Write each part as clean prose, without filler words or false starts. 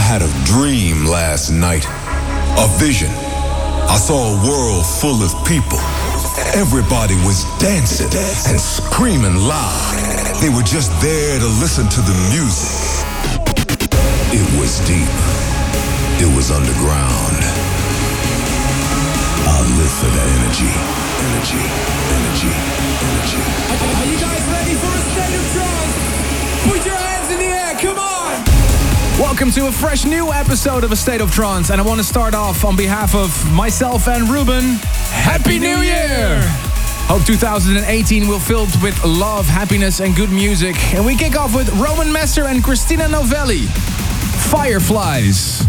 had a dream last night, a vision. I saw a world full of people. Everybody was dancing and screaming loud. They were just there to listen to the music. It was deep. It was underground. I live for that energy. Energy, energy, energy. Are you guys ready for a state of trance? Put your hands in the air, come on! Welcome to a fresh new episode of A State of Trance, and I want to start off on behalf of myself and Ruben. Happy New Year! Hope 2018 will filled with love, happiness and good music. And we kick off with Roman Messer and Christina Novelli. Fireflies.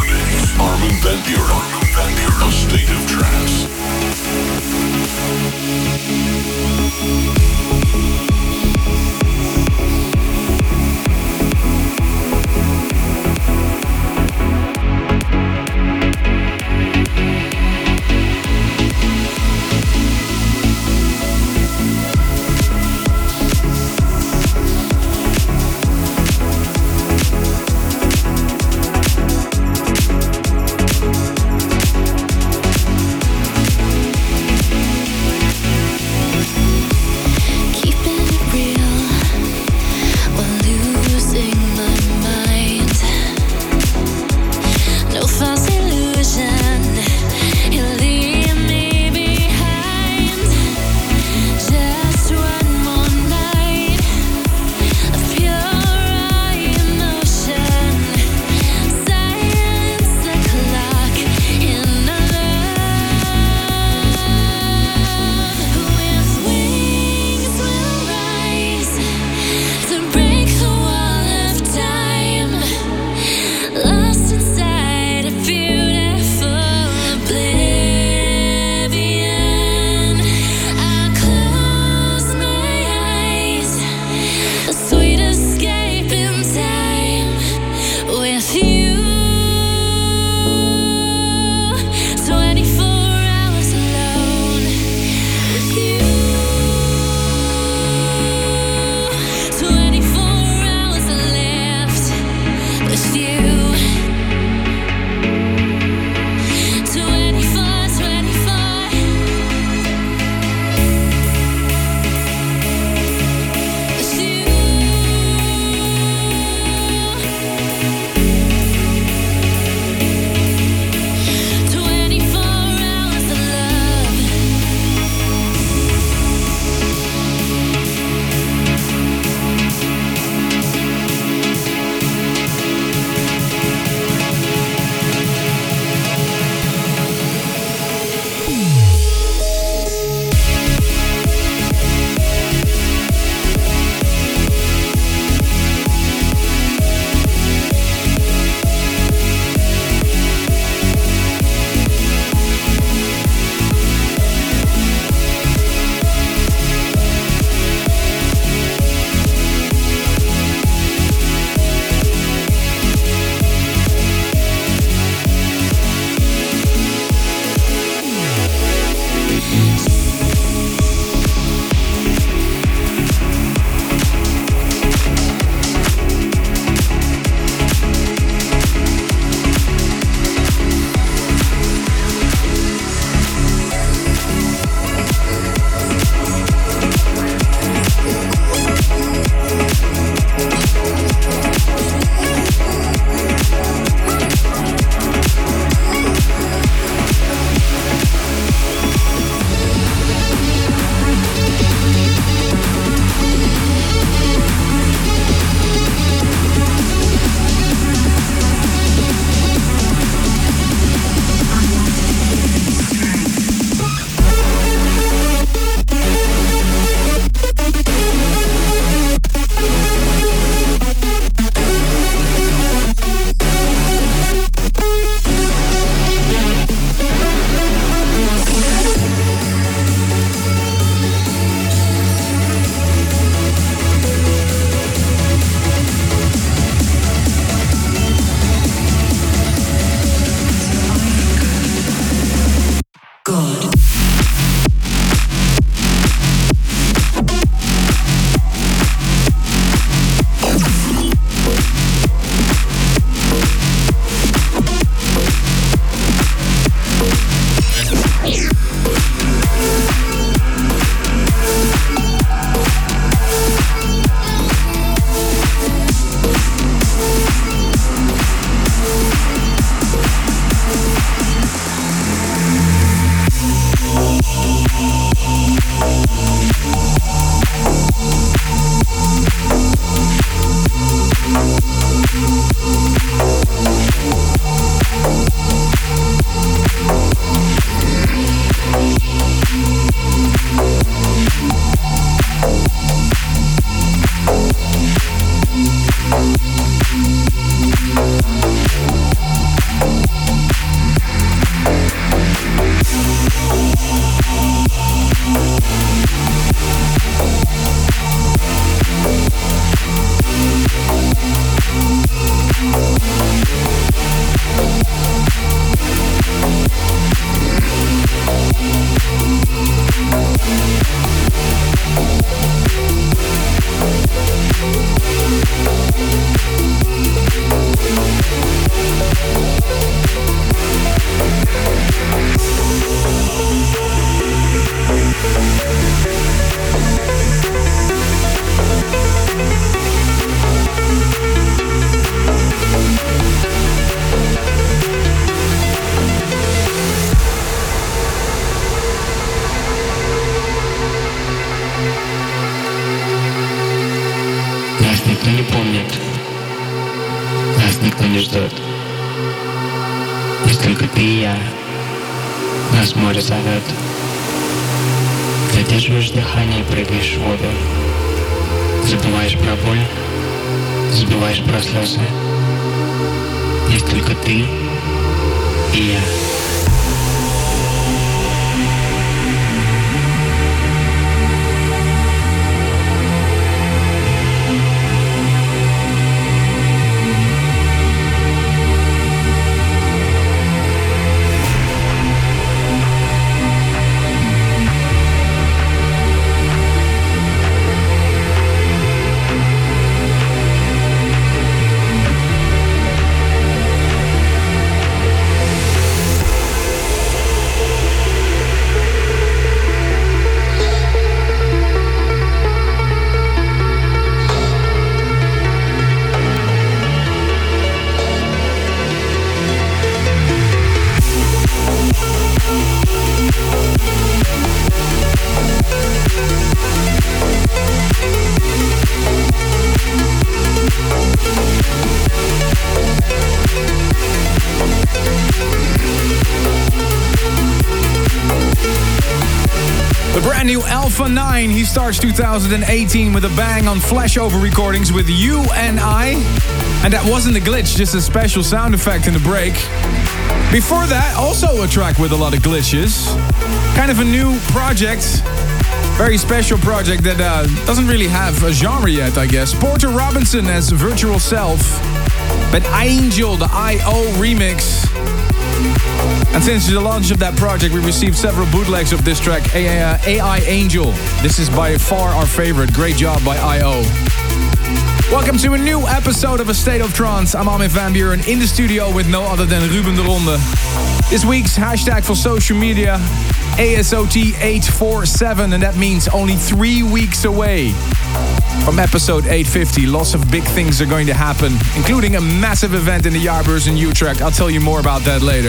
Armin van Buuren. A State of Trance. Есть только ты и я. Нас море зовет. Задерживаешь дыхание и прыгаешь в воду. Забываешь про боль, забываешь про слезы. Есть только ты и я. New Alpha 9, he starts 2018 with a bang on Flashover recordings with You and I. And that wasn't a glitch, just a special sound effect in the break. Before that, also a track with a lot of glitches. Kind of a new project. Very special project that doesn't really have a genre yet, I guess. Porter Robinson as Virtual Self. But Angel, the I.O. remix. And since the launch of that project, we received several bootlegs of this track, AI Angel. This is by far our favorite. Great job by I.O. Welcome to a new episode of A State of Trance. I'm Armin van Buuren in the studio with no other than Ruben de Ronde. This week's hashtag for social media, ASOT847, and that means only 3 weeks away from episode 850. Lots of big things are going to happen, including a massive event in the Jaarbeurs in Utrecht. I'll tell you more about that later.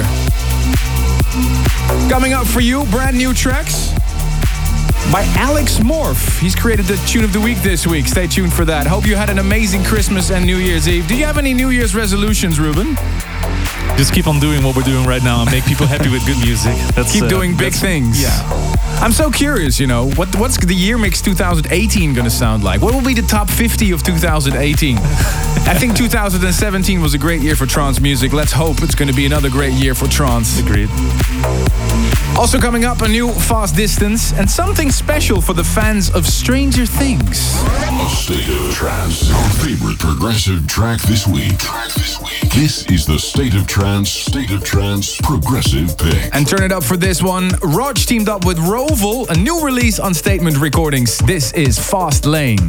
Coming up for you, brand new tracks by Alex Morph. He's created the tune of the week this week. Stay tuned for that. Hope you had an amazing Christmas and New Year's Eve. Do you have any New Year's resolutions, Ruben? Just keep on doing what we're doing right now and make people happy with good music. Keep doing big things. Yeah. I'm so curious, you know, what's the year mix 2018 going to sound like? What will be the top 50 of 2018? I think 2017 was a great year for trance music. Let's hope it's going to be another great year for trance. Agreed. Also coming up, a new Fast Distance and something special for the fans of Stranger Things. A State of Trance, your favorite progressive track this week. This is the State of Trance progressive pick. And turn it up for this one. Rog teamed up with Roval, a new release on Statement Recordings. This is Fast Lane.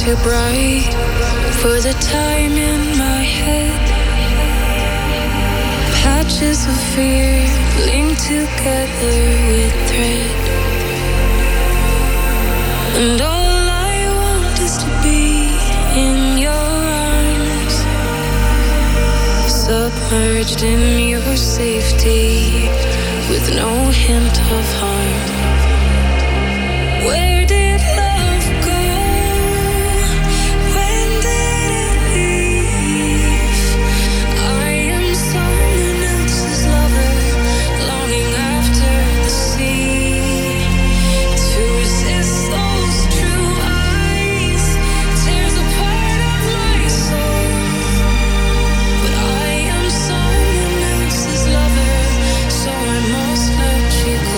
too bright for the time in my head. Patches of fear linked together with thread. And all I want is to be in your arms, submerged in your safety with no hint of harm. Where did love go? When did it leave? I am someone else's lover, longing after the sea. To resist those true eyes tears a part of my soul. But I am someone else's lover, so I must let you go.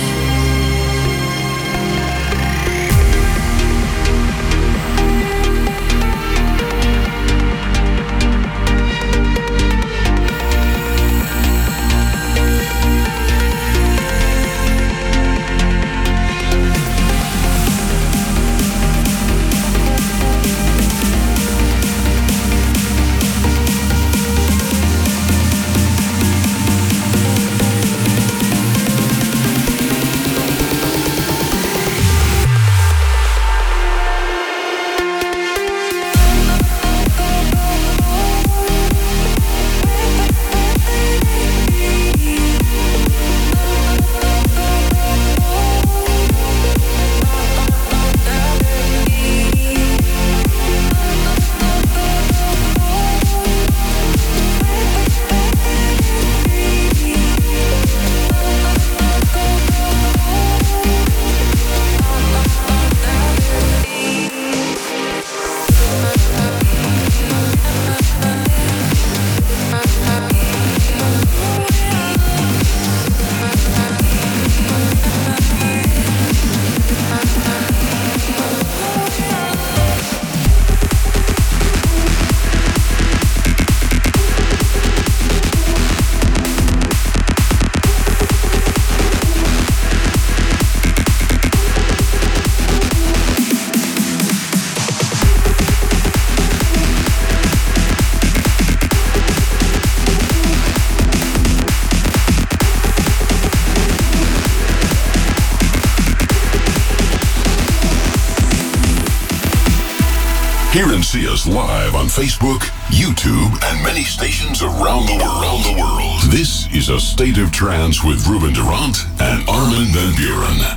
Hear and see us live on Facebook, YouTube, and many stations around the world. This is A State of Trance with Ruben Durant and Armin van Buuren.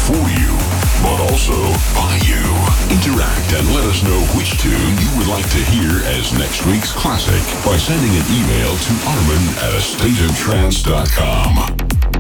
for you, but also by you. Interact and let us know which tune you would like to hear as next week's classic by sending an email to armin@astateoftrance.com.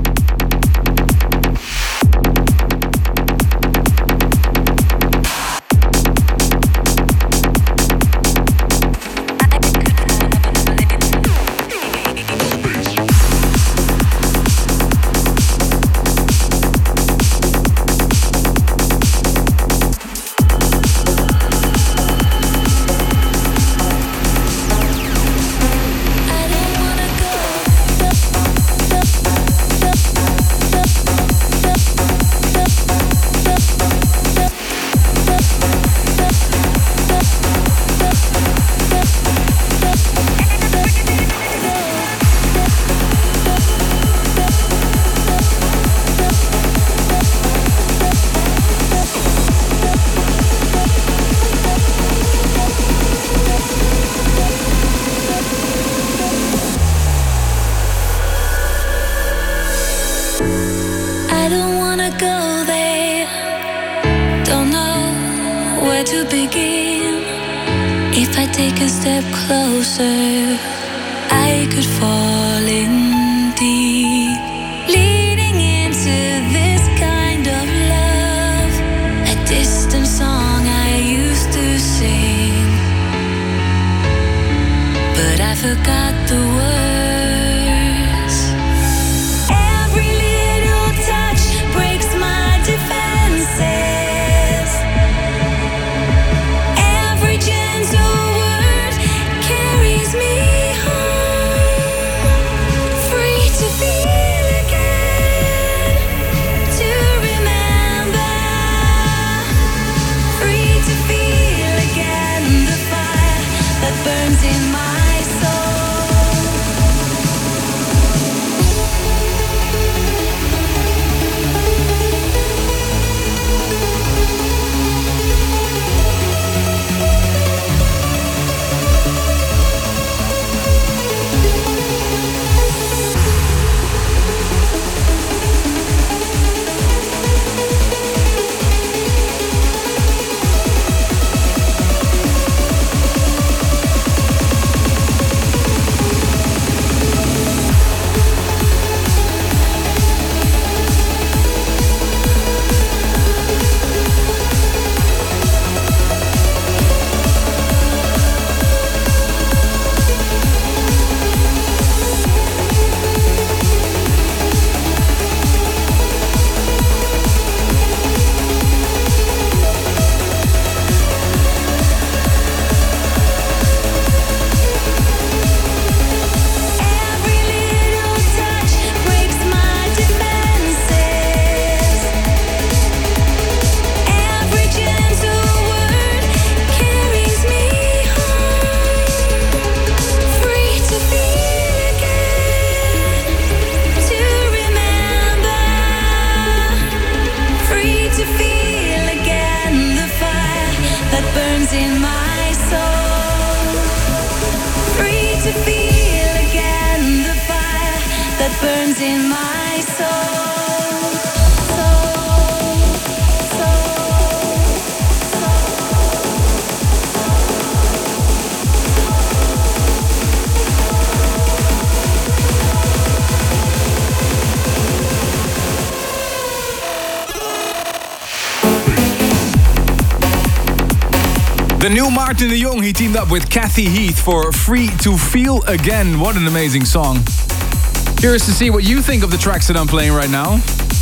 The new Martin de Jong, he teamed up with Kathy Heath for Free to Feel Again. What an amazing song. Curious to see what you think of the tracks that I'm playing right now.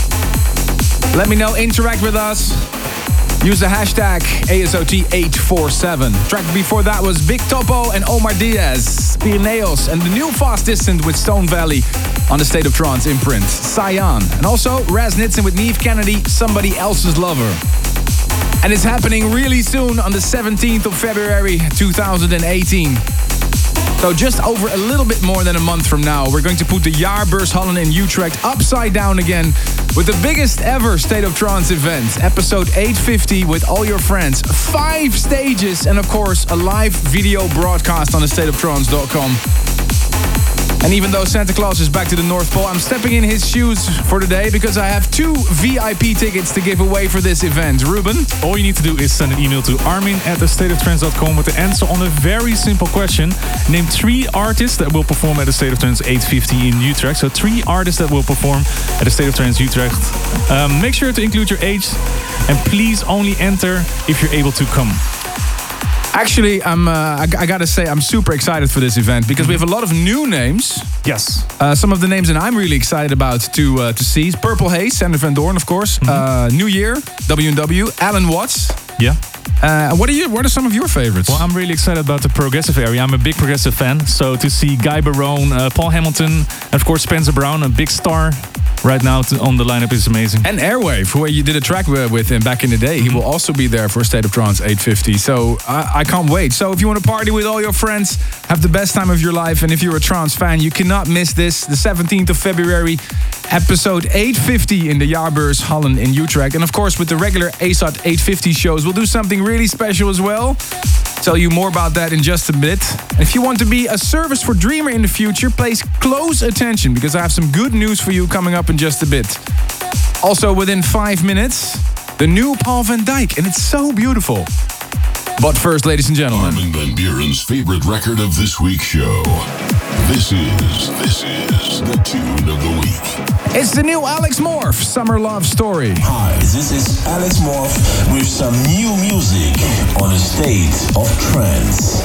Let me know, interact with us. Use the hashtag ASOT847. Track before that was Big Topo and Omar Diaz, Pirineos, and the new Fast Distant with Stone Valley on the State of Trance imprint, Cyan. And also Raz Nitzan with Neve Kennedy, Somebody Else's Lover. And it's happening really soon on the 17th of February 2018. So just over a little bit more than a month from now, we're going to put the Jaarbeurshallen in Utrecht upside down again with the biggest ever State of Trance event, episode 850 with all your friends. 5 stages and of course a live video broadcast on thestateoftrance.com. And even though Santa Claus is back to the North Pole, I'm stepping in his shoes for today because I have 2 VIP tickets to give away for this event. Ruben? All you need to do is send an email to armin@thestateoftrance.com with the answer on a very simple question. Name 3 artists that will perform at the State of Trance 850 in Utrecht. So 3 artists that will perform at the State of Trance Utrecht. Make sure to include your age and please only enter if you're able to come. Actually, I gotta say, I'm super excited for this event because we have a lot of new names. Yes. Some of the names that I'm really excited about to see is Purple Haze, Sander Van Doorn, of course. New Year, W&W, Alan Watts. Yeah. What are some of your favorites? Well, I'm really excited about the progressive area. I'm a big progressive fan. So to see Guy Barone, Paul Hamilton, and of course Spencer Brown, a big star right now on the lineup is amazing. And Airwave, who you did a track with him back in the day. He will also be there for State of Trance 850. So I can't wait. So if you want to party with all your friends, have the best time of your life. And if you're a trance fan, you cannot miss this. The 17th of February, episode 850 in the Jaarbeurs Hallen in Utrecht. And of course, with the regular ASOT 850 shows, we'll do something really special as well. Tell you more about that in just a bit. And if you want to be a service for Dreamer in the future, place close attention because I have some good news for you coming up in just a bit. Also, within 5 minutes, the new Paul van Dyk, and it's so beautiful. But first, ladies and gentlemen, Armin van Buuren's favorite record of this week's show. This is the tune of the week. it's the new Alex Morph, Summer Love Story. Hi, this is Alex Morph with some new music on a State of Trance.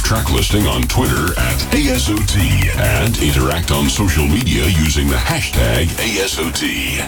track listing on Twitter at ASOT and interact on social media using the hashtag ASOT.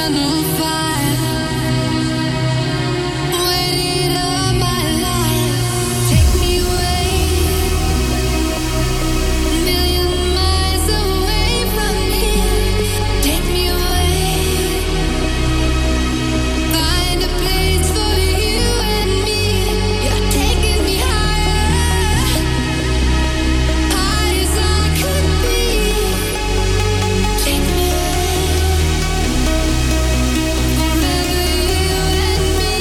eternal fire. Waited all my life. Take me away, a million miles away from here. Take me away, find a place for you and me. You're taking me higher, high as I could be. Take me away, forever you and me.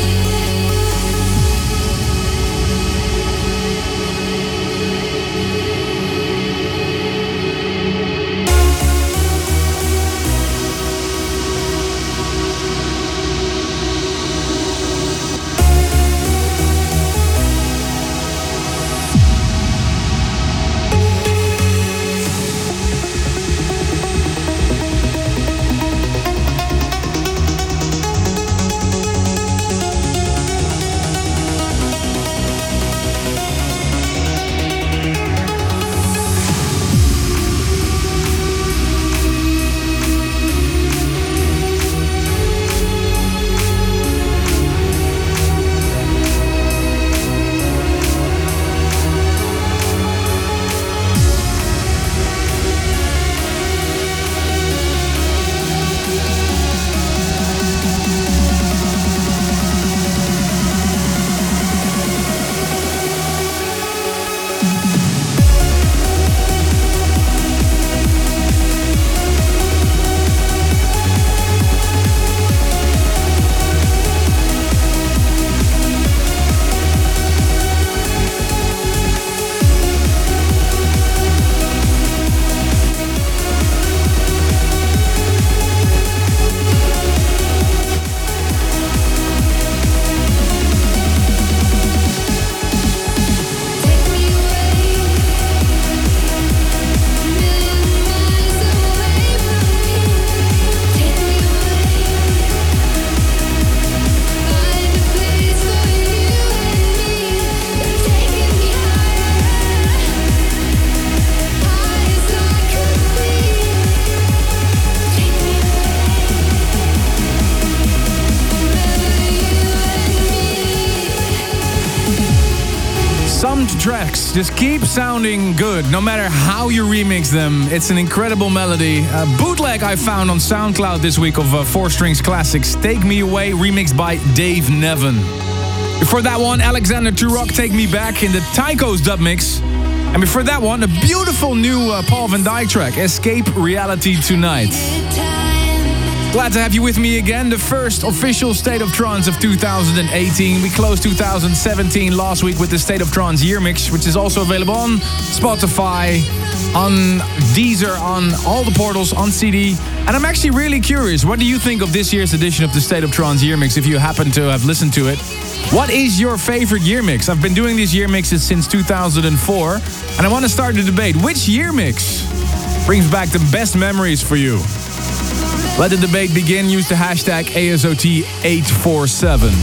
Take me away, a million miles away from here. Take me away, find a place for you and me. You're taking me higher, high as I could be. Take me away, forever you and me. Some tracks just keep sounding good, no matter how you remix them. It's an incredible melody. A bootleg I found on SoundCloud this week of 4 Strings Classics, Take Me Away, remixed by Dave Nevin. Before that one, Alexander Turok, Take Me Back in the Tycho's dub mix. And before that one, a beautiful new Paul van Dyk track, Escape Reality Tonight. Glad to have you with me again. The first official State of Trance of 2018. We closed 2017 last week with the State of Trance Year Mix, which is also available on Spotify, on Deezer, on all the portals, on CD. And I'm actually really curious, what do you think of this year's edition of the State of Trance Year Mix, if you happen to have listened to it? What is your favorite year mix? I've been doing these year mixes since 2004, and I want to start the debate. Which year mix brings back the best memories for you? Let the debate begin. Use the hashtag ASOT847.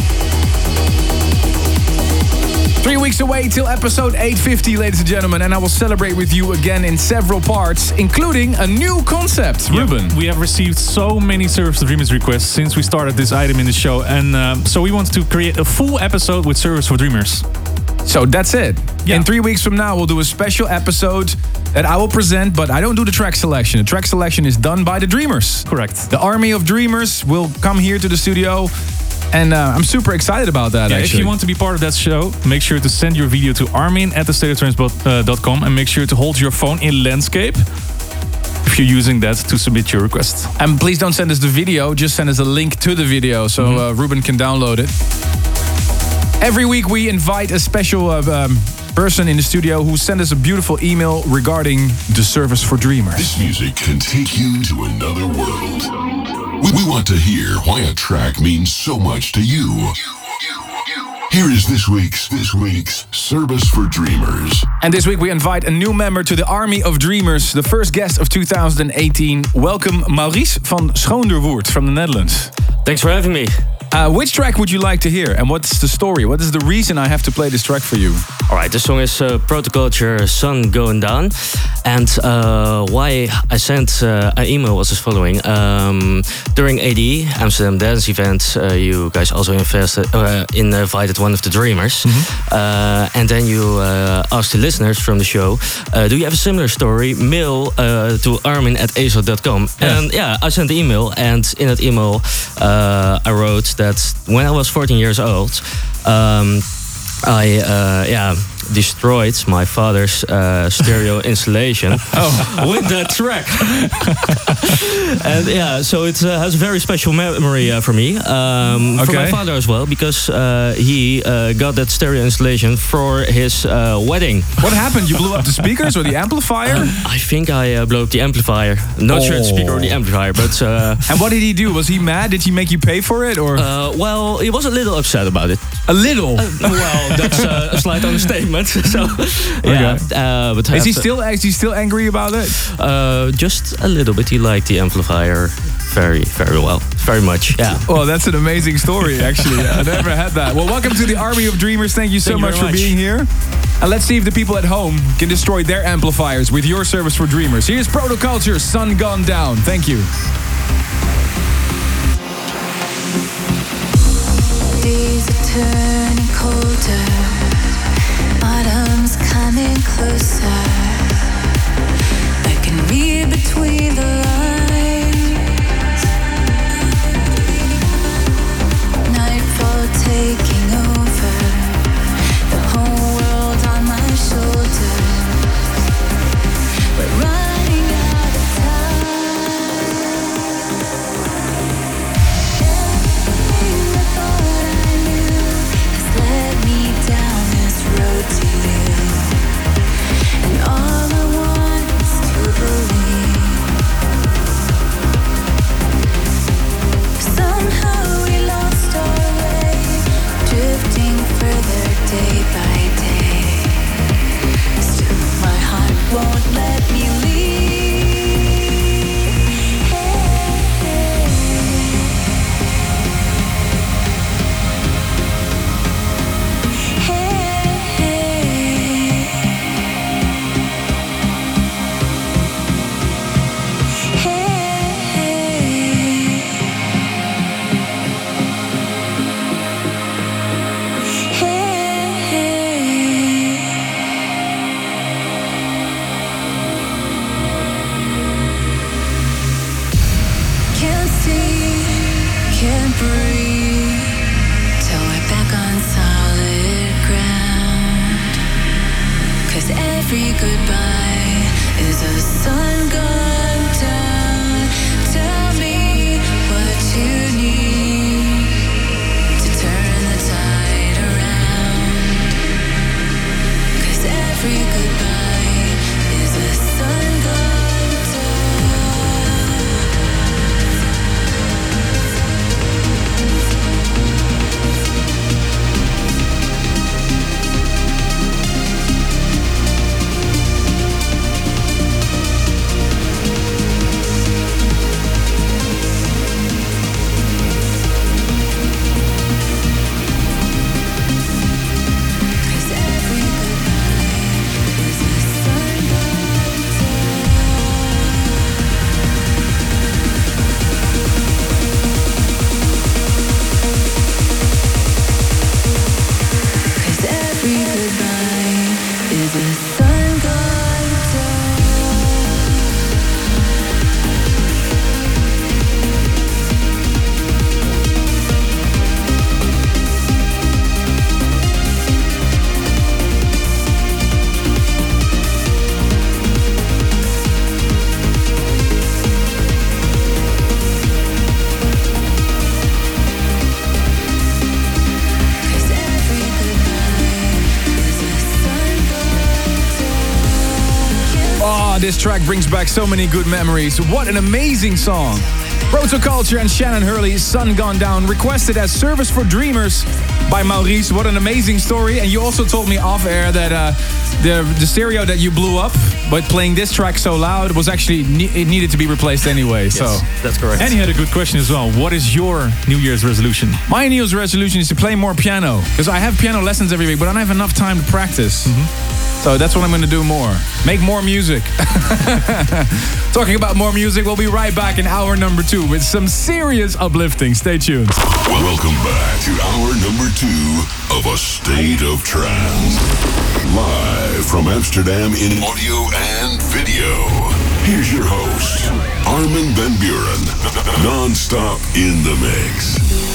3 weeks away till episode 850, ladies and gentlemen, and I will celebrate with you again in several parts, including a new concept. Ruben. We have received so many Service for Dreamers requests since we started this item in the show, and so we want to create a full episode with Service for Dreamers. So that's it. Yeah. In 3 weeks from now, we'll do a special episode that I will present, but I don't do the track selection. The track selection is done by the Dreamers. Correct. The army of Dreamers will come here to the studio, and I'm super excited about that, actually. If you want to be part of that show, make sure to send your video to armin@thestateoftrance.com and make sure to hold your phone in landscape if you're using that to submit your request. And please don't send us the video, just send us a link to the video so Ruben can download it. Every week we invite a special person in the studio who sent us a beautiful email regarding the Service for Dreamers. This music can take you to another world. We want to hear why a track means so much to you. Here is this week's Service for Dreamers. And this week we invite a new member to the Army of Dreamers, the first guest of 2018. Welcome Maurice van Schoonderwoerd from the Netherlands. Thanks for having me. Which track would you like to hear? And what's the story? What is the reason I have to play this track for you? Alright, this song is Protoculture, Sun Going Down. And why I sent an email was as following. During ADE, Amsterdam Dance Event, you guys also invited one of the Dreamers. And then you asked the listeners from the show, do you have a similar story? Mail to armin@azo.com. And I sent the email. And in that email, I wrote that when I was 14 years old, I destroyed my father's stereo installation with that track. And so it has a very special memory for me, for my father as well, because he got that stereo installation for his wedding. What happened? You blew up the speakers or the amplifier? I think I blew up the amplifier. Not sure it's the speaker or the amplifier, but... And what did he do? Was he mad? Did he make you pay for it? Or? Well, he was a little upset about it. A little? Well, that's a slight understatement. So, but is he still angry about it? Just a little bit. He liked the amplifier very, very well. Very much, yeah. Well, that's an amazing story, actually. I never had that. Well, welcome to the Army of Dreamers. Thank you so much for being here. And let's see if the people at home can destroy their amplifiers with your service for Dreamers. Here's Protoculture, Sun Gone Down. Thank you. Days are turning colder, autumn's coming closer. I can read between the lines. Nightfall taking over, the whole world on my shoulders. We're running out of time. Everything I thought I knew has led me down this road to you. And all I want is to believe. Somehow we lost our way, drifting further day by day. Still my heart won't let me leave. Can't see, can't breathe, till we're back on solid ground. 'Cause every goodbye is a sun gone down. Tell me what you need to turn the tide around. 'Cause every goodbye is a sun gone down. This track brings back so many good memories. What an amazing song. Protoculture and Shannon Hurley, Sun Gone Down, requested as Service for Dreamers by Maurice. What an amazing story. And you also told me off air that the stereo that you blew up, but playing this track so loud was actually it needed to be replaced anyway. Yes, so that's correct. And he had a good question as well. What is your New Year's resolution? my New Year's resolution is to play more piano because I have piano lessons every week, but I don't have enough time to practice. So that's what I'm going to do more. Make more music. Talking about more music, we'll be right back in hour number 2 with some serious uplifting. Stay tuned. Welcome back to hour number 2 of A State of Trance. Live from Amsterdam in audio and video. Here's your host, Armin van Buuren. Non-stop in the mix.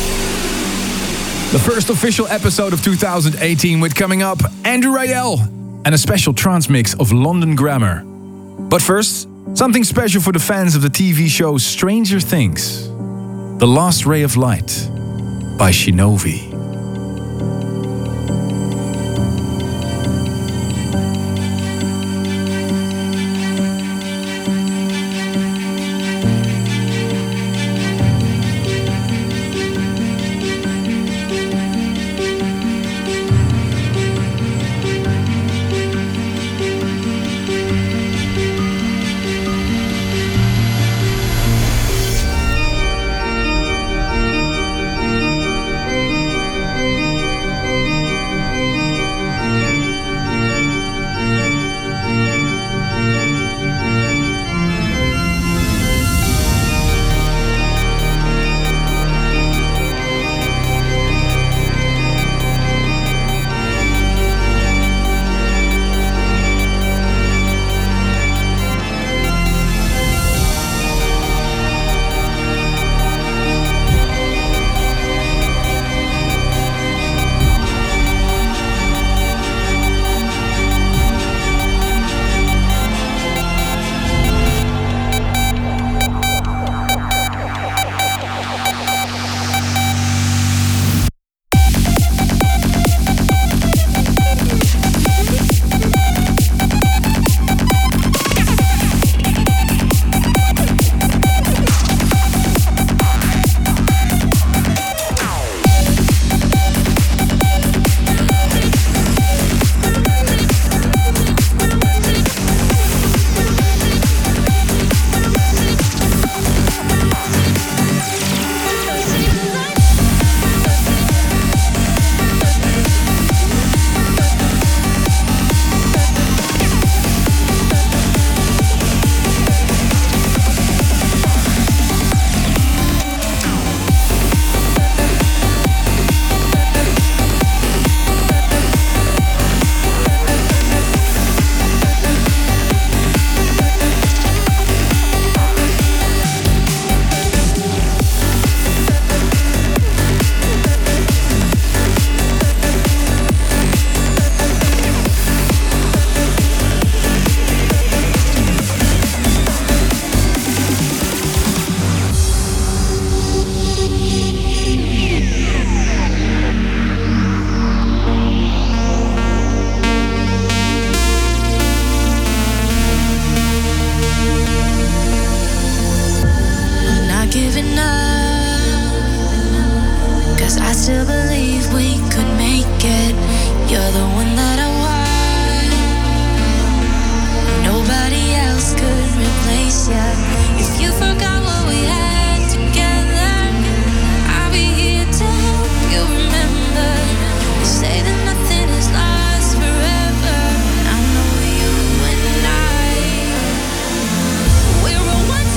The first official episode of 2018 with coming up Andrew Rayel and a special trance mix of London Grammar. But first, something special for the fans of the TV show Stranger Things. The Last Ray of Light by Shinovi.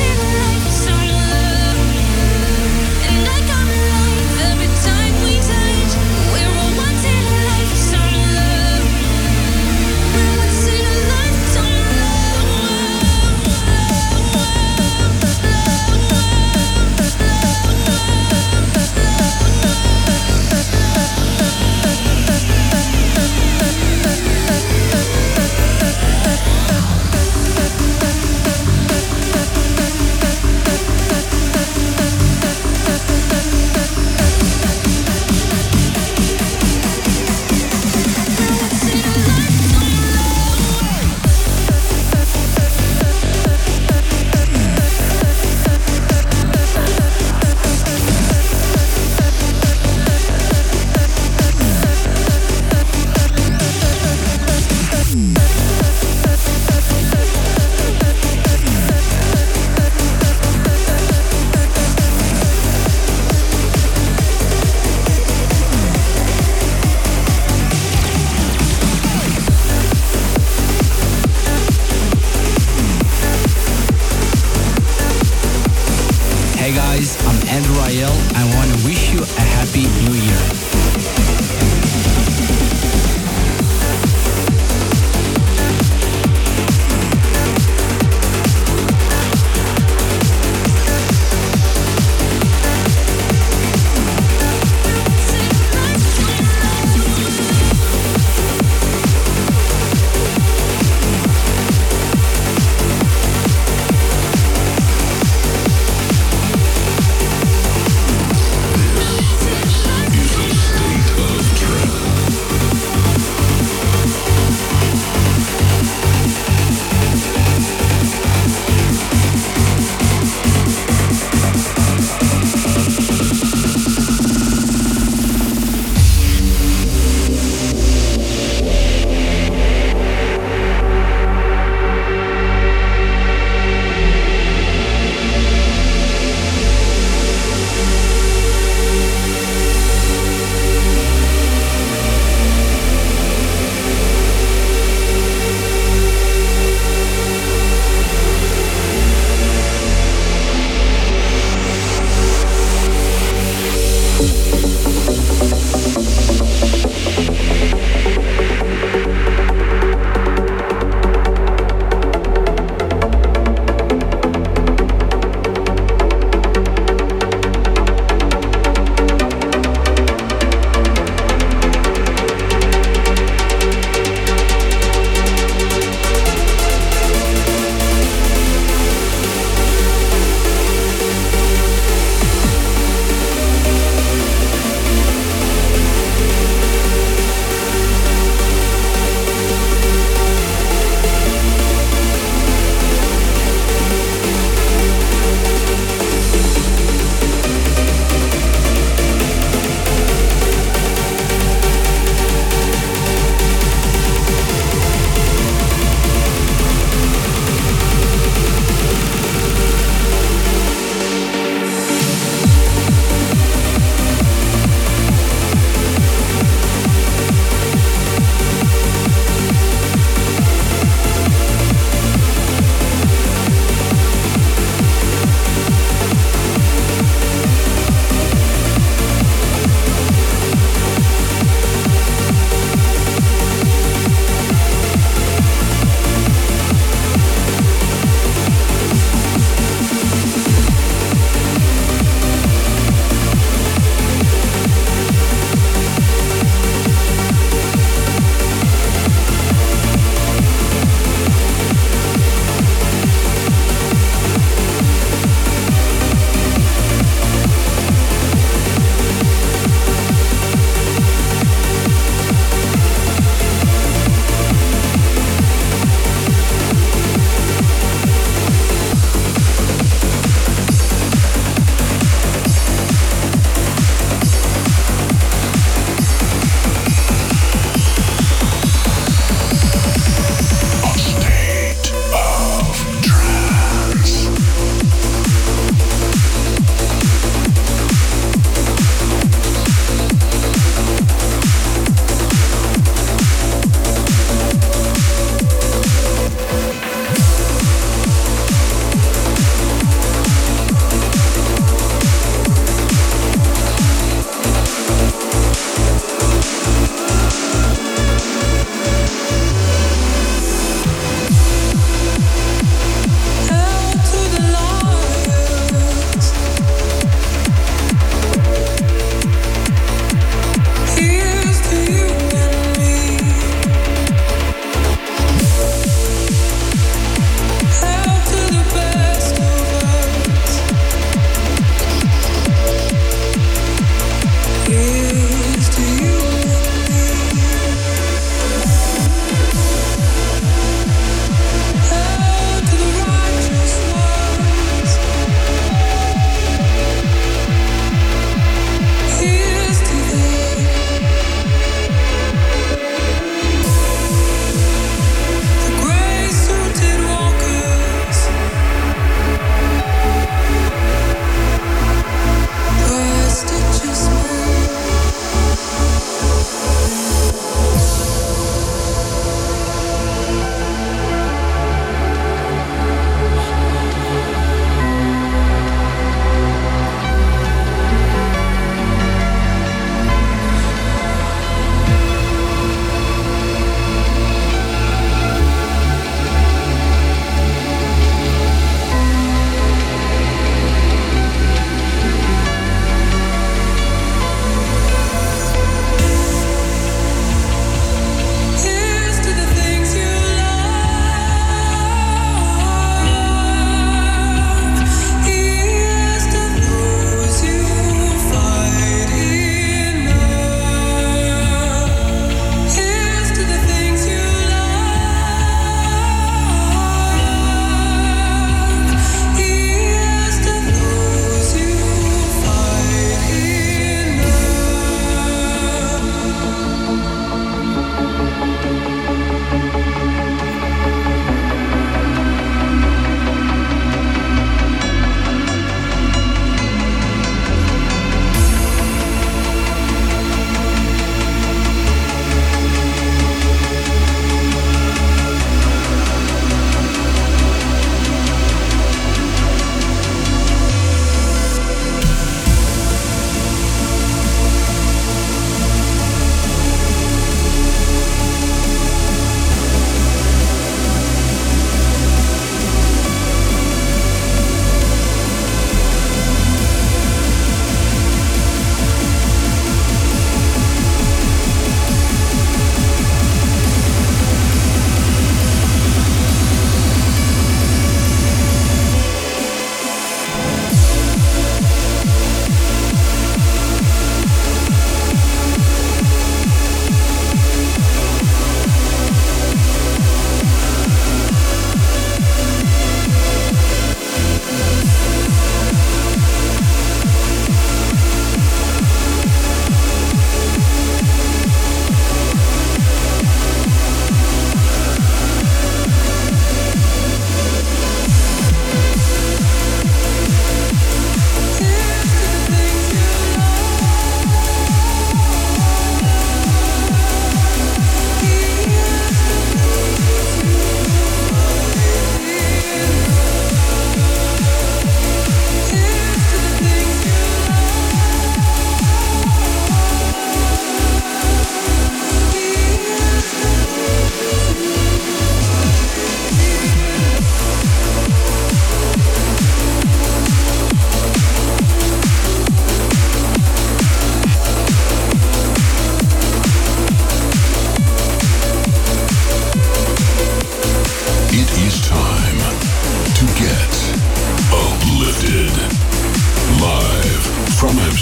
Every time we touch Raphael. I want to wish you a happy new year.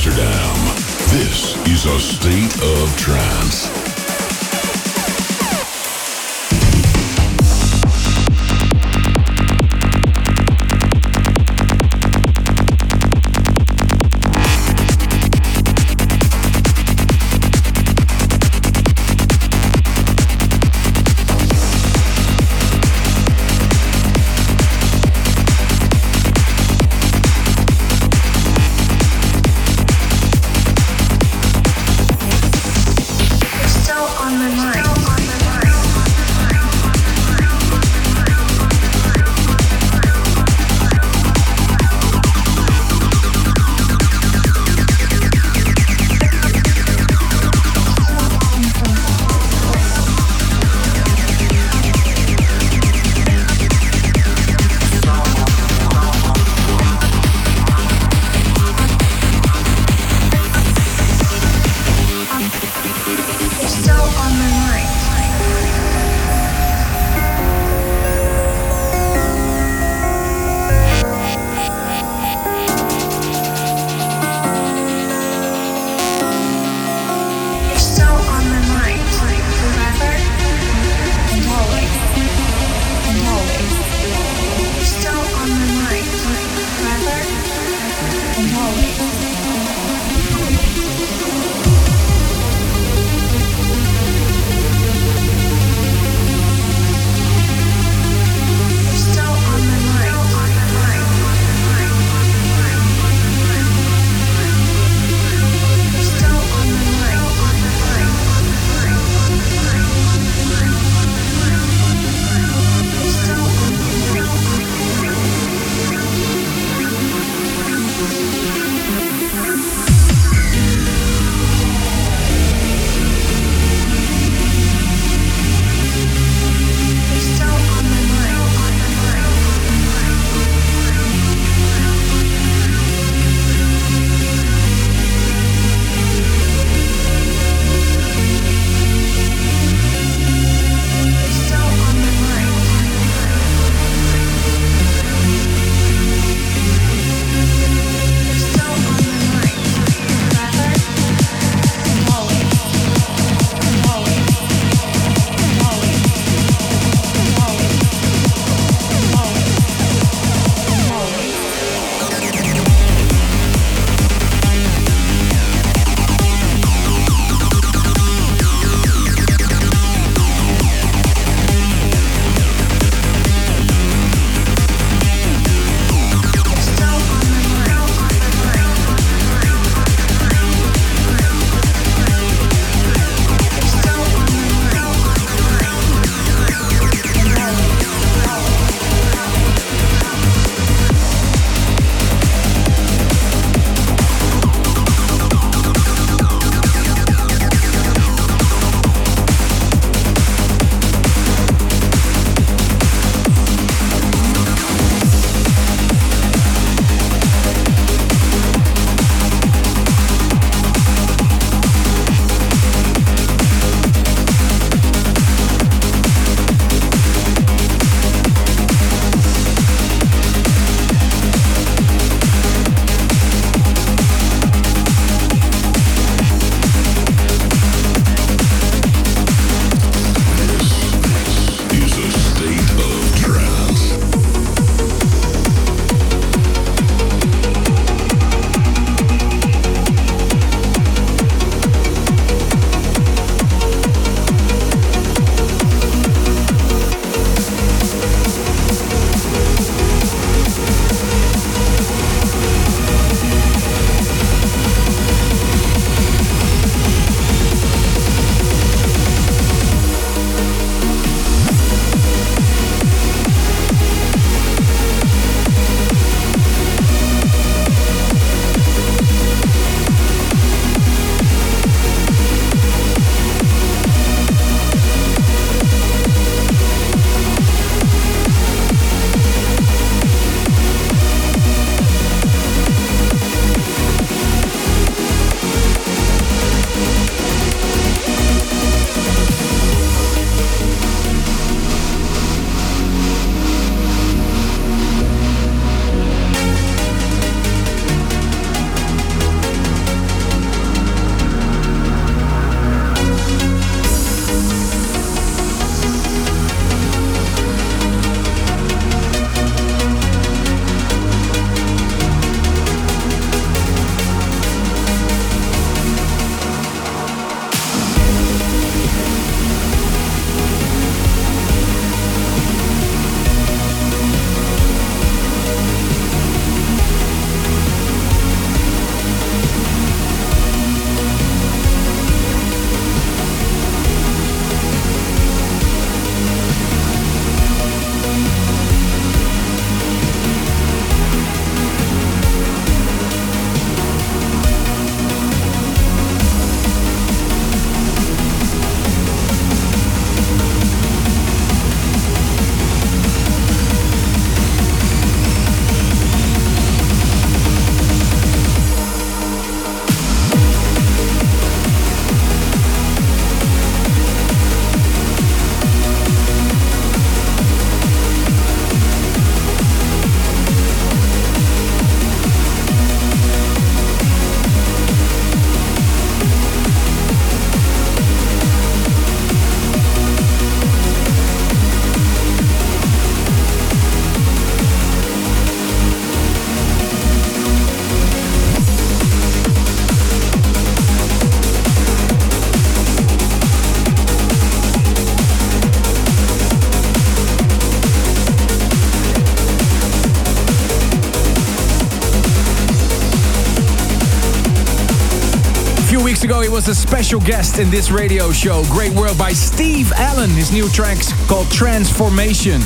Amsterdam. This is a State of Trance. Stop. ago, he was a special guest in this radio show. Great work by Steve Allen. His new track's called Transformation.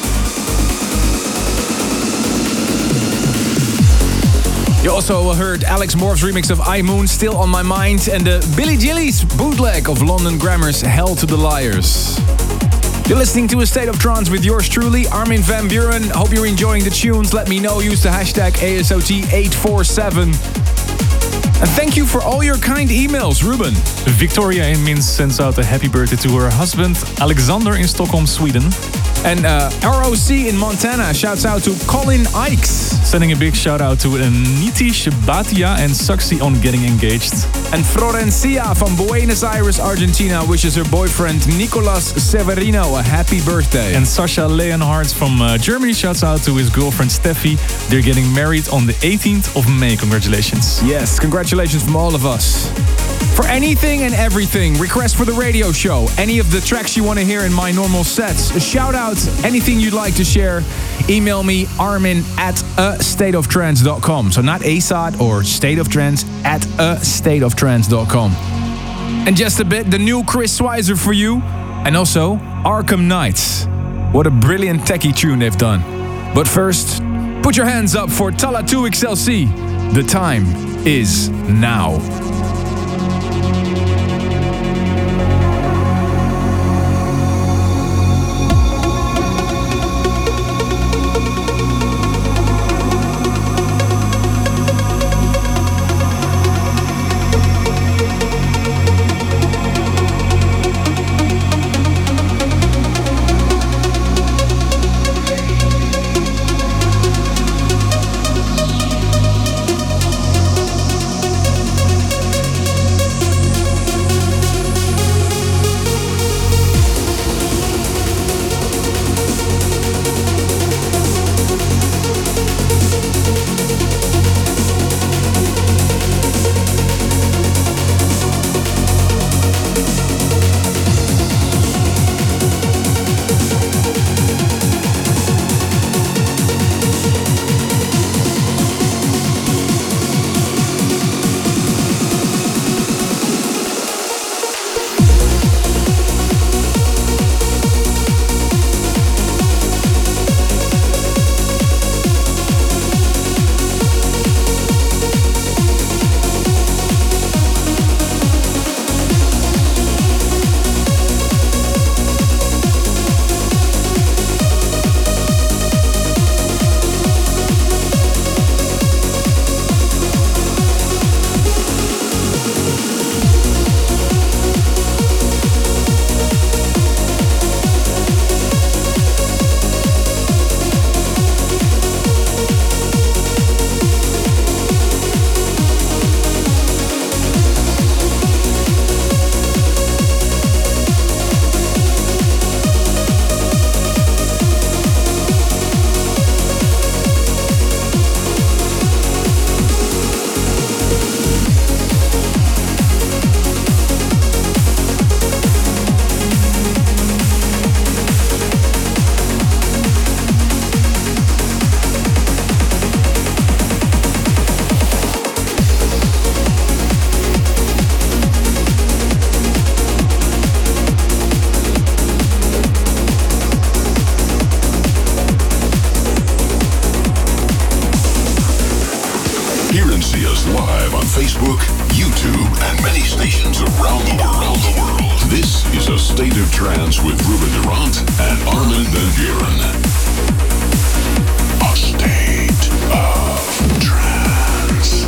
You also heard Alex Morph's remix of I Moon, Still on My Mind, and the Billy Gillies bootleg of London Grammar's Hell to the Liars. You're listening to A State of Trance with yours truly, Armin van Buuren. Hope you're enjoying the tunes. Let me know. Use the hashtag ASOT847. And thank you for all your kind emails, Ruben. Victoria in Minsk sends out a happy birthday to her husband, Alexander in Stockholm, Sweden. And ROC in Montana shouts out to Colin Ikes. Sending a big shout out to Nitish Bhatia and Saxi on getting engaged. And Florencia from Buenos Aires, Argentina wishes her boyfriend Nicolas Severino a happy birthday. And Sasha Leonhardt from Germany shouts out to his girlfriend Steffi. They're getting married on the 18th of May. Congratulations. Yes, congratulations from all of us. For anything and everything, request for the radio show, any of the tracks you want to hear in my normal sets, a shout out, anything you'd like to share, email me armin@astateoftrance.com. So not ASOT or stateoftrance, @astateoftrance.com. And just a bit, the new Chris Schweizer for you, and also Arkham Knights. What a brilliant techie tune they've done. But first, put your hands up for Tala 2XLC. The time is now. Facebook, YouTube, and many stations around the world. This is A State of Trance with Ruben Durant and Armin van Buuren. A State of Trance.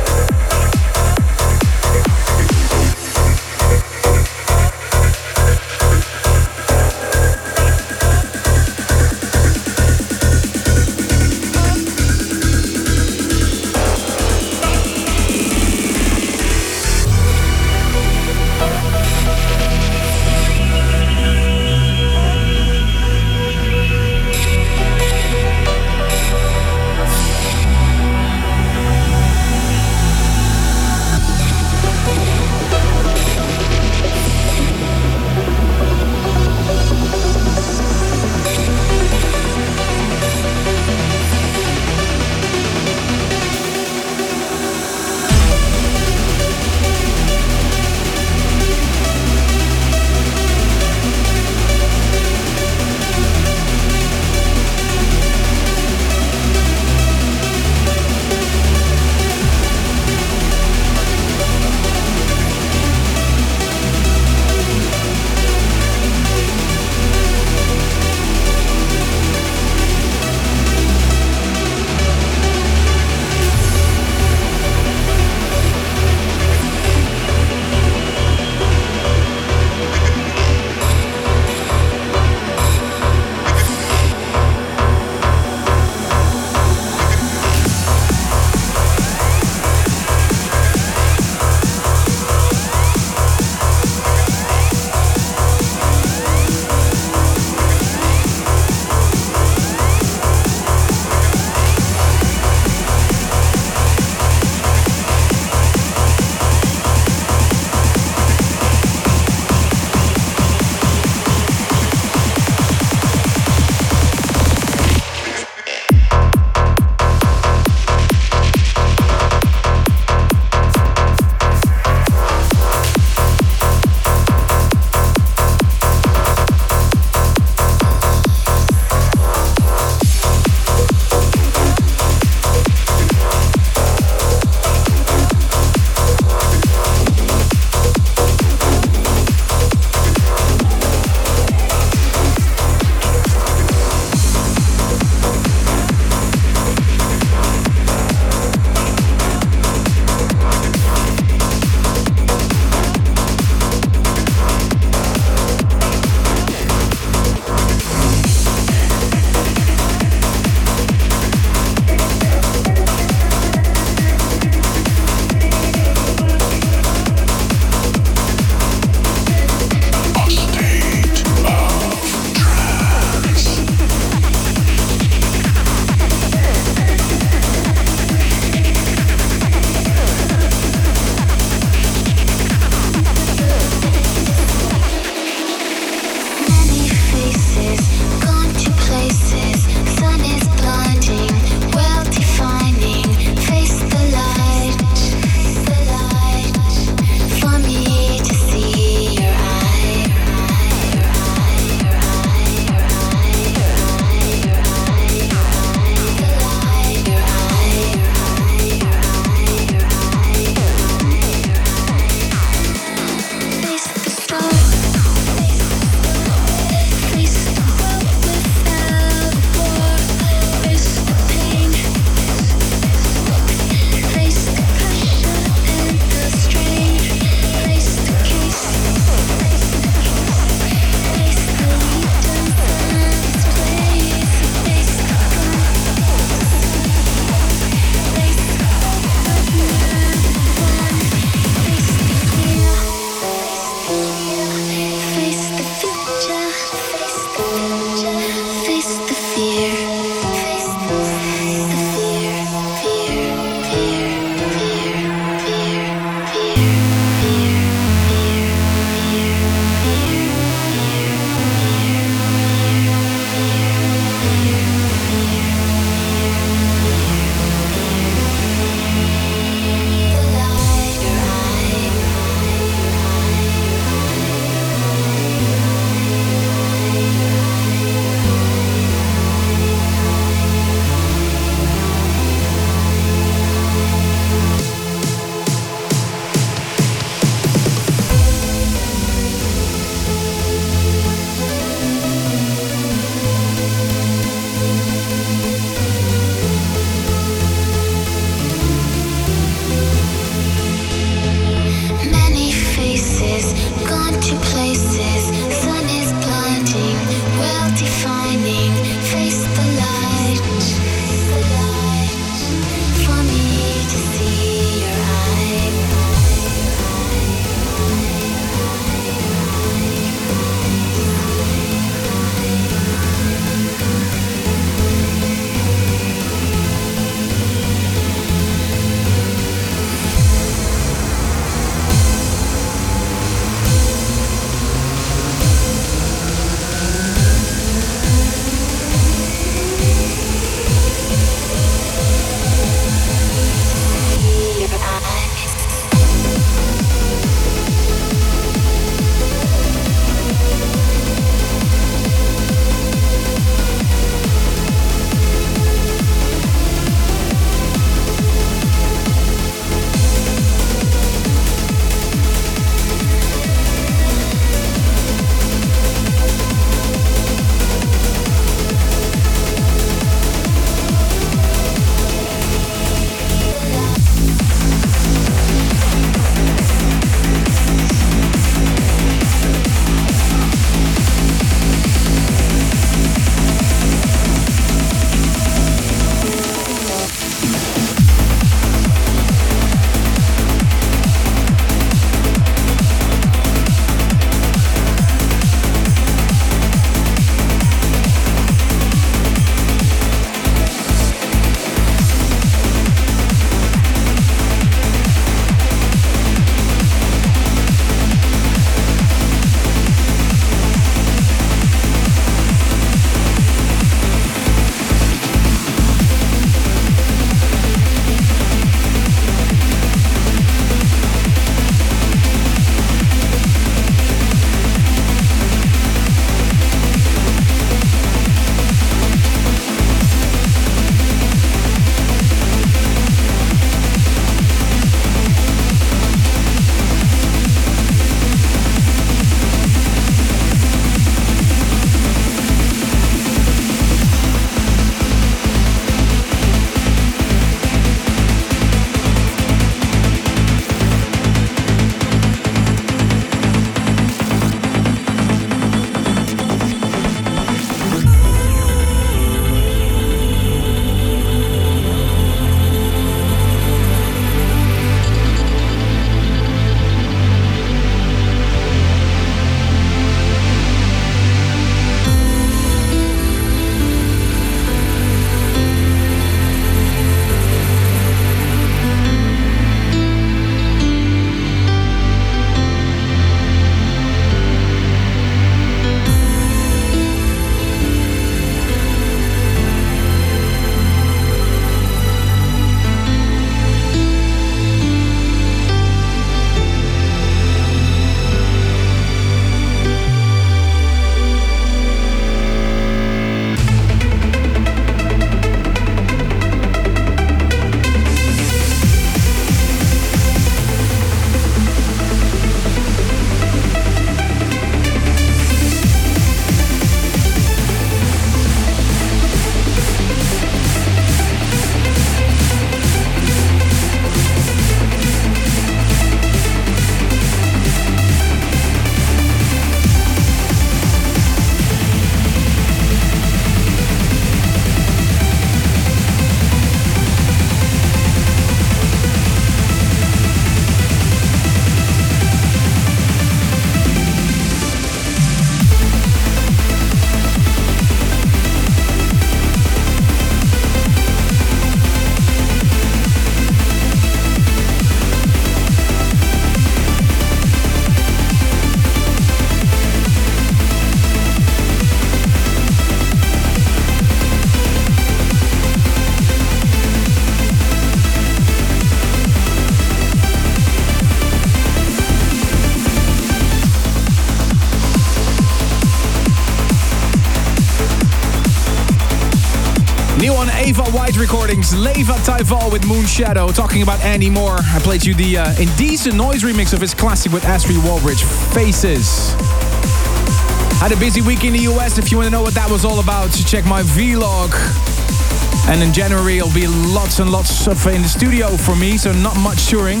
New on Ava White Recordings, Leva Tyval with Moon Shadow. Talking about Andy Moore, I played you the Indecent Noise remix of his classic with Astrid Walbridge, Faces. Had a busy week in the US. If you want to know what that was all about, check my vlog. And in January, it'll be lots and lots of in the studio for me, so not much touring.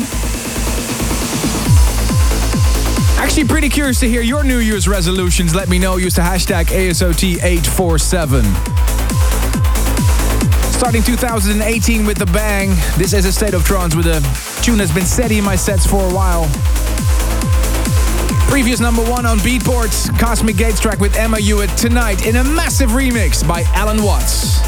Actually, pretty curious to hear your New Year's resolutions. Let me know. Use the hashtag ASOT847. Starting 2018 with a bang. This is A State of Trance with a tune that's been steady in my sets for a while. Previous number 1 on Beatport, Cosmic Gates track with Emma Hewitt tonight in a massive remix by Alan Watts.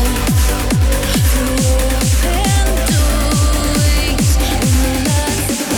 Doings in the life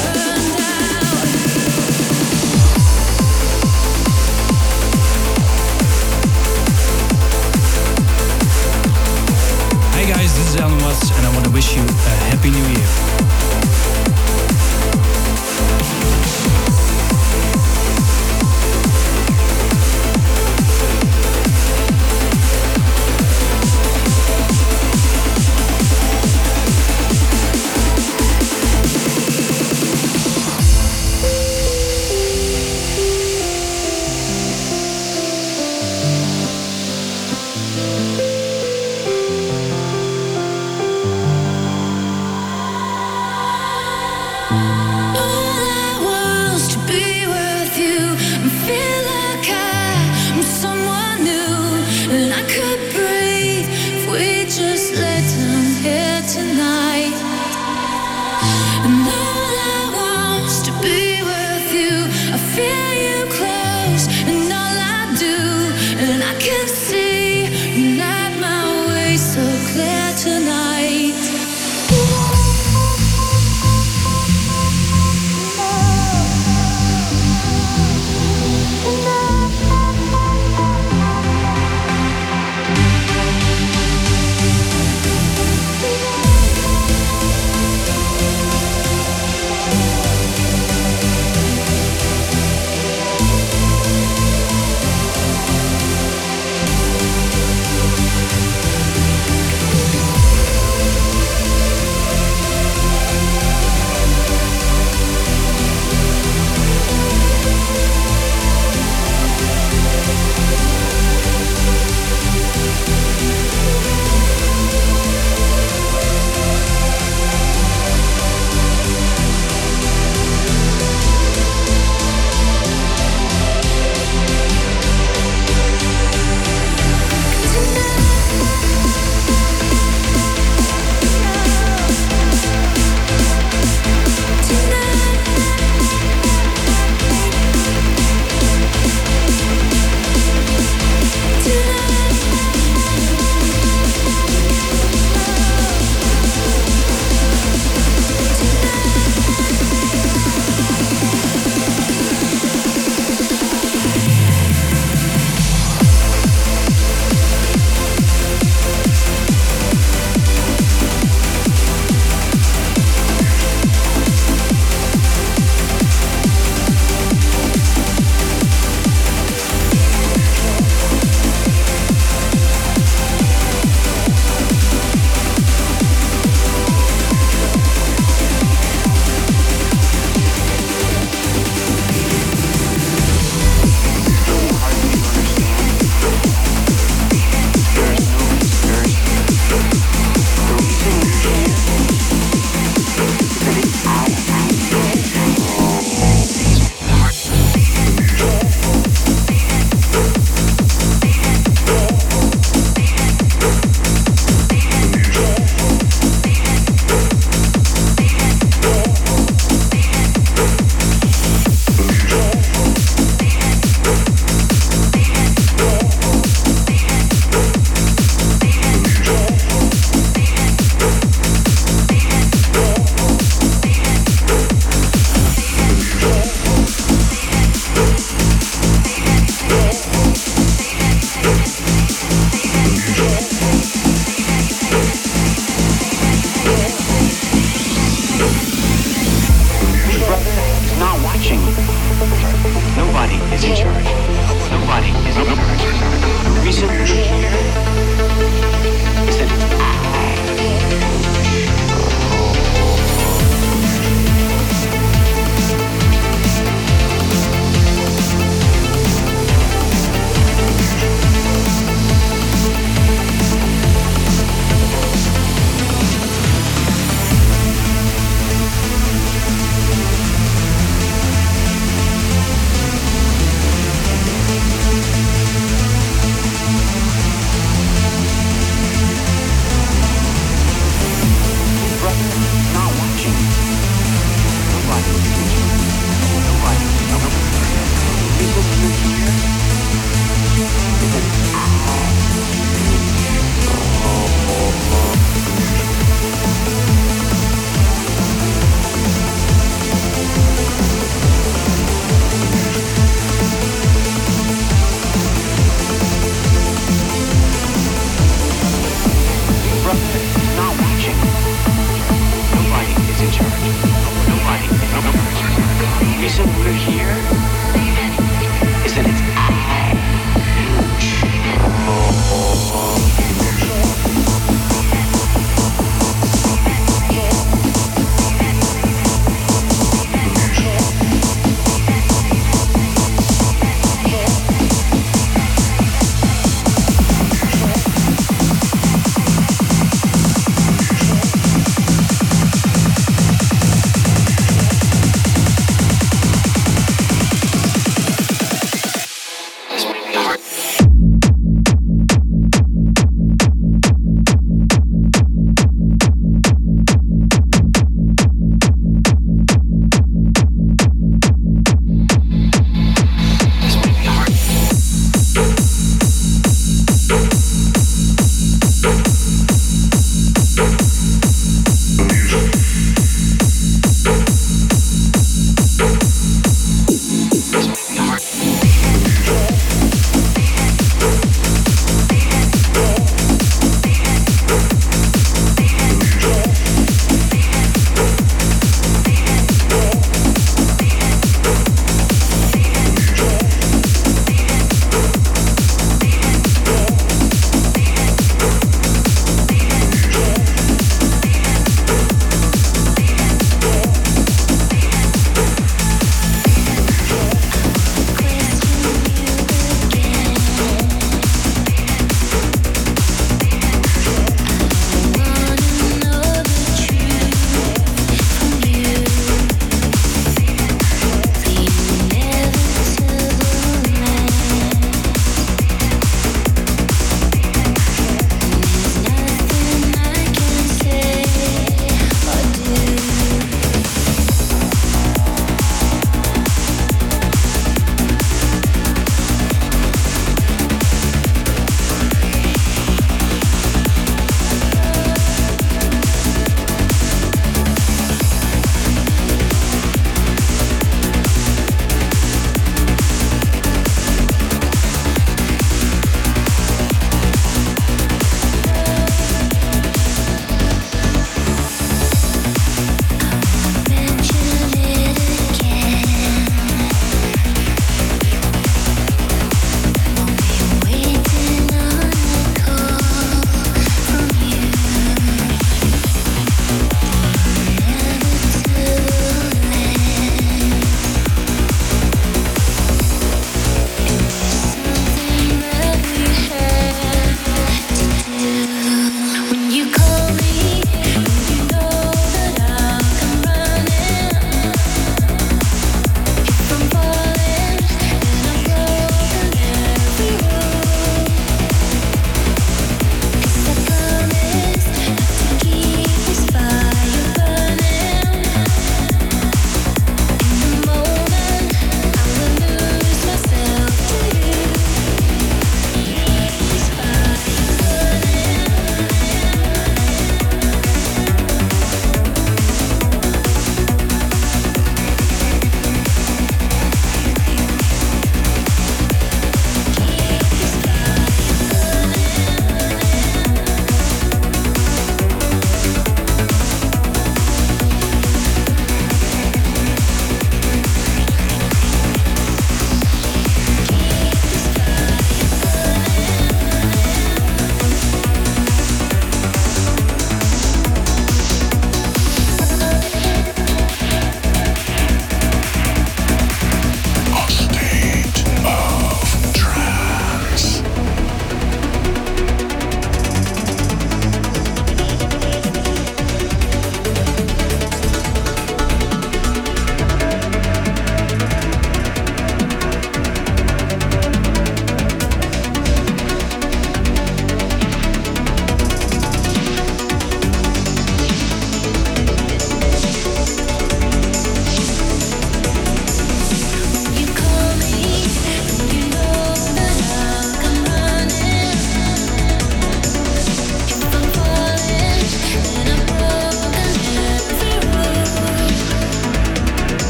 reason we're here is that it's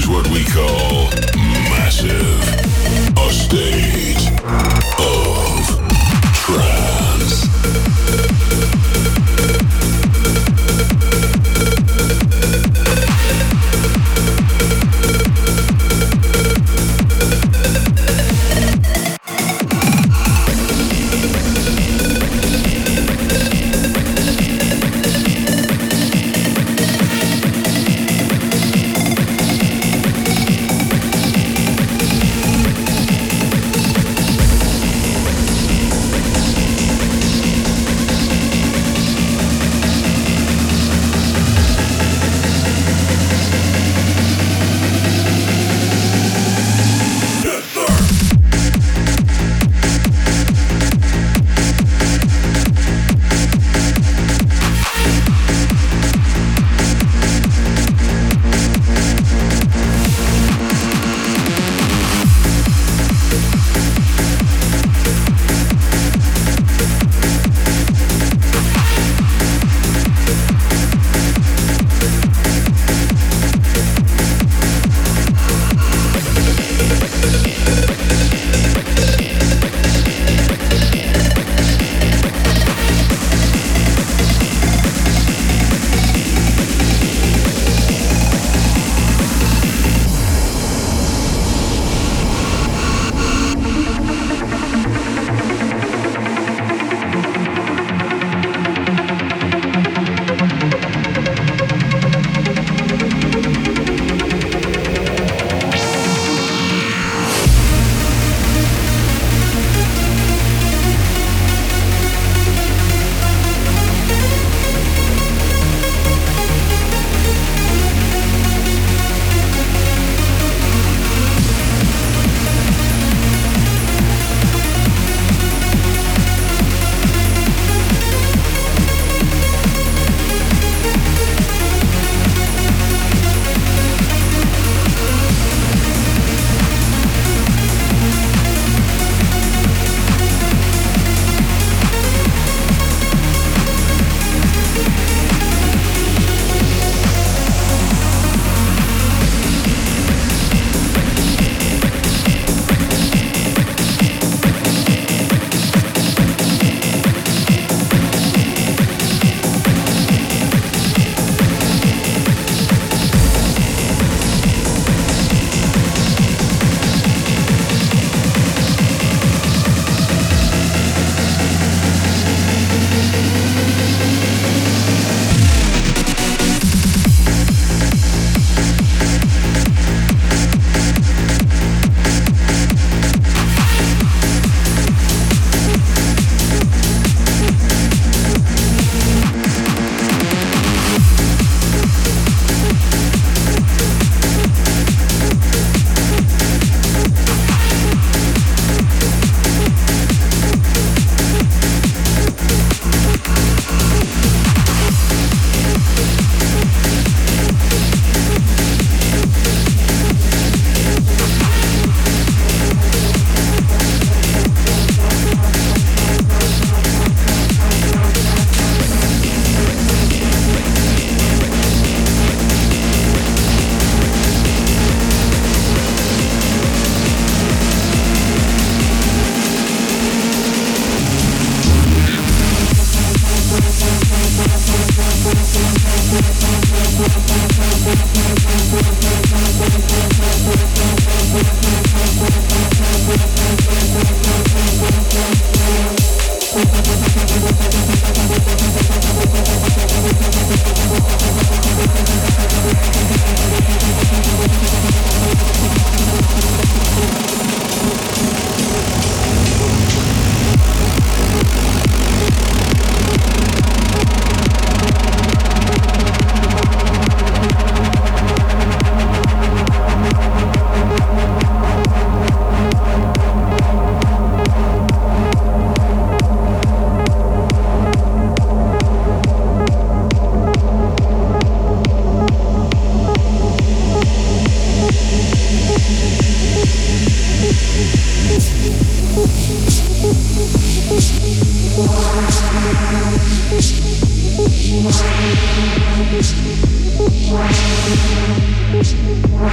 is what we call massive. A state of trance.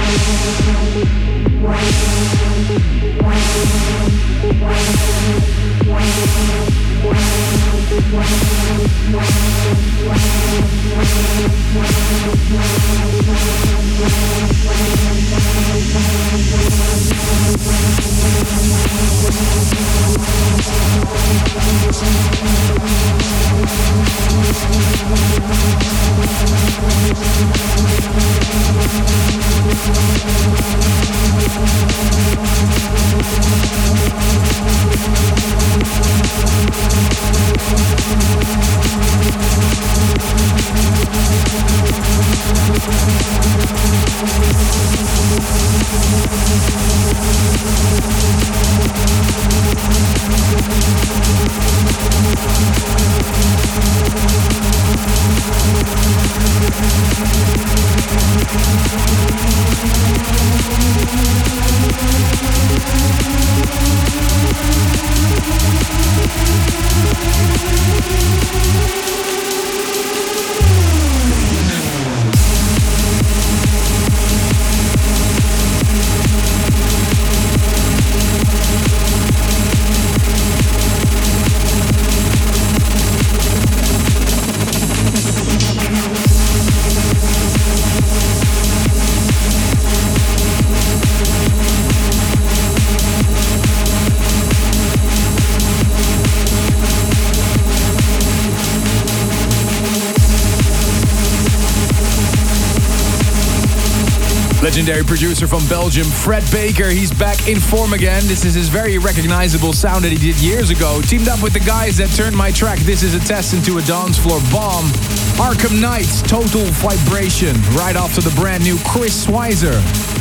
Legendary producer from Belgium, Fred Baker. He's back in form again. This is his very recognizable sound that he did years ago. Teamed up with the guys that turned my track This Is a Test into a dance floor bomb. Arkham Knights, Total Vibration. Right after the brand new Chris Schweizer.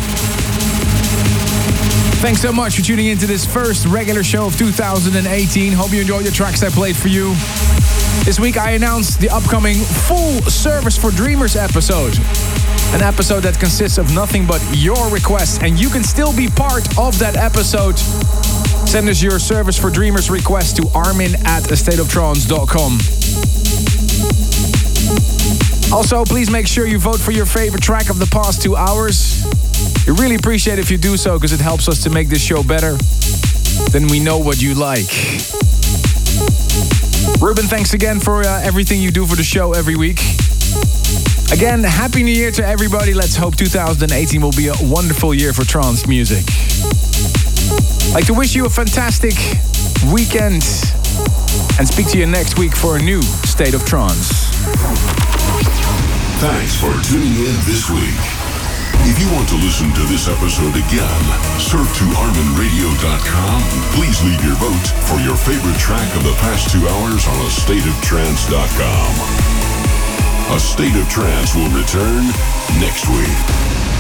Thanks so much for tuning into this first regular show of 2018. Hope you enjoyed the tracks I played for you. This week I announced the upcoming Full Service for Dreamers episode. An episode that consists of nothing but your requests, and you can still be part of that episode. Send us your Service for Dreamers request to armin@astateoftrance.com. Also, please make sure you vote for your favorite track of the past 2 hours. We really appreciate it if you do so, because it helps us to make this show better. Then we know what you like. Ruben, thanks again for everything you do for the show every week. Again, Happy New Year to everybody. Let's hope 2018 will be a wonderful year for trance music. I'd like to wish you a fantastic weekend and speak to you next week for a new State of Trance. Thanks for tuning in this week. If you want to listen to this episode again, surf to arminradio.com. Please leave your vote for your favorite track of the past 2 hours on astateoftrance.com. A State of Trance will return next week.